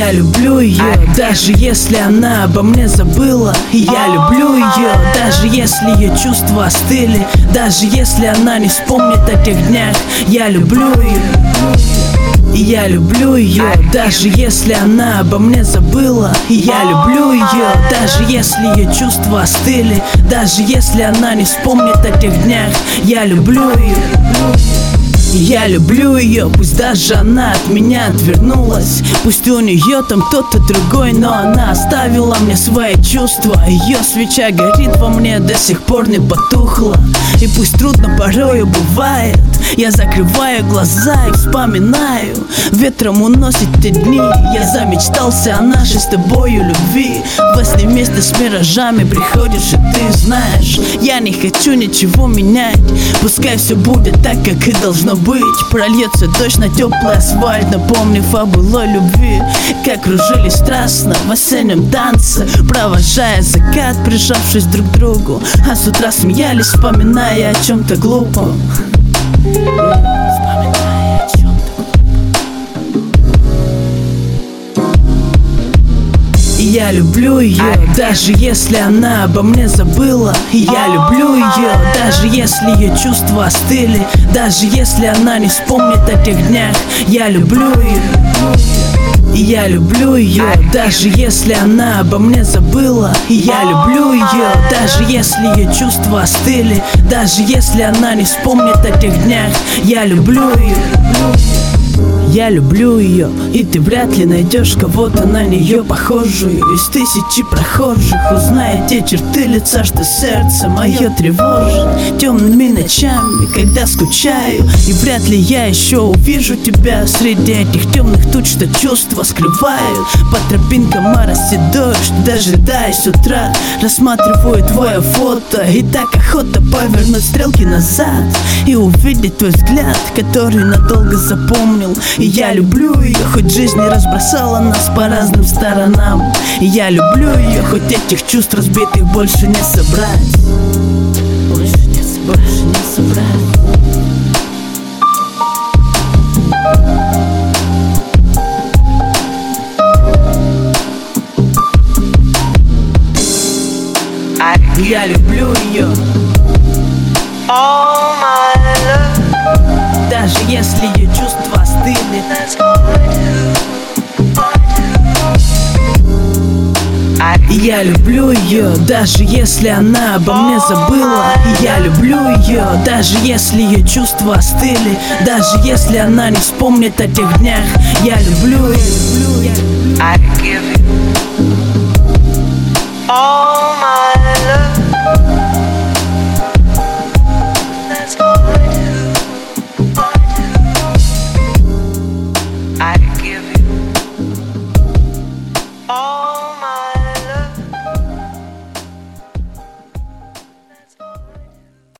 Я люблю ее, даже если она обо мне забыла. Я люблю ее, даже если ее чувства остыли. Даже если она не вспомнит о тех днях. Я люблю ее. Я люблю ее, даже если она обо мне забыла. Я люблю ее, даже если ее чувства остыли. Даже если она не вспомнит о тех днях. Я люблю ее. Я люблю ее, пусть даже она от меня отвернулась. Пусть у нее там кто-то другой, но она оставила мне свои чувства. Ее свеча горит во мне, до сих пор не потухла. И пусть трудно порою бывает, я закрываю глаза и вспоминаю. Ветром уносит те дни, я замечтался о нашей с тобою любви. Во сне вместе с миражами приходишь, и ты знаешь, я не хочу ничего менять. Пускай все будет так, как и должно быть. Прольется дождь на теплый асфальт, напомнив о былой любви. Как кружились страстно в осеннем танце, провожая закат, прижавшись друг к другу. А с утра смеялись, вспоминая о чем-то глупом. Я люблю ее, даже если она обо мне забыла. Я люблю ее, даже если ее чувства остыли. Даже если она не вспомнит о тех днях. Я люблю ее. Я люблю ее, даже если она обо мне забыла. Я люблю ее, даже если ее чувства остыли. Даже если она не вспомнит о тех днях. Я люблю ее. Я люблю ее, и ты вряд ли найдешь кого-то на нее похожую. Из тысячи прохожих узнает те черты лица, что сердце мое тревожит темными ночами, когда скучаю. И вряд ли я еще увижу тебя среди этих темных туч, что чувства скрывают. По тропинкам моросит дождь, дожидаясь утра. Рассматриваю твое фото, и так охота повернуть стрелки назад и увидеть твой взгляд, который надолго запомнил. И я люблю ее, хоть жизнь не разбросала нас по разным сторонам. И я люблю ее, хоть этих чувств разбитых больше не собрать. Больше не собрать. Я люблю ее. Даже если ее чувства остыли. Я люблю ее, даже если она обо мне забыла. Я люблю ее, даже если ее чувства остыли. Даже если она не вспомнит о тех днях. Я люблю ее.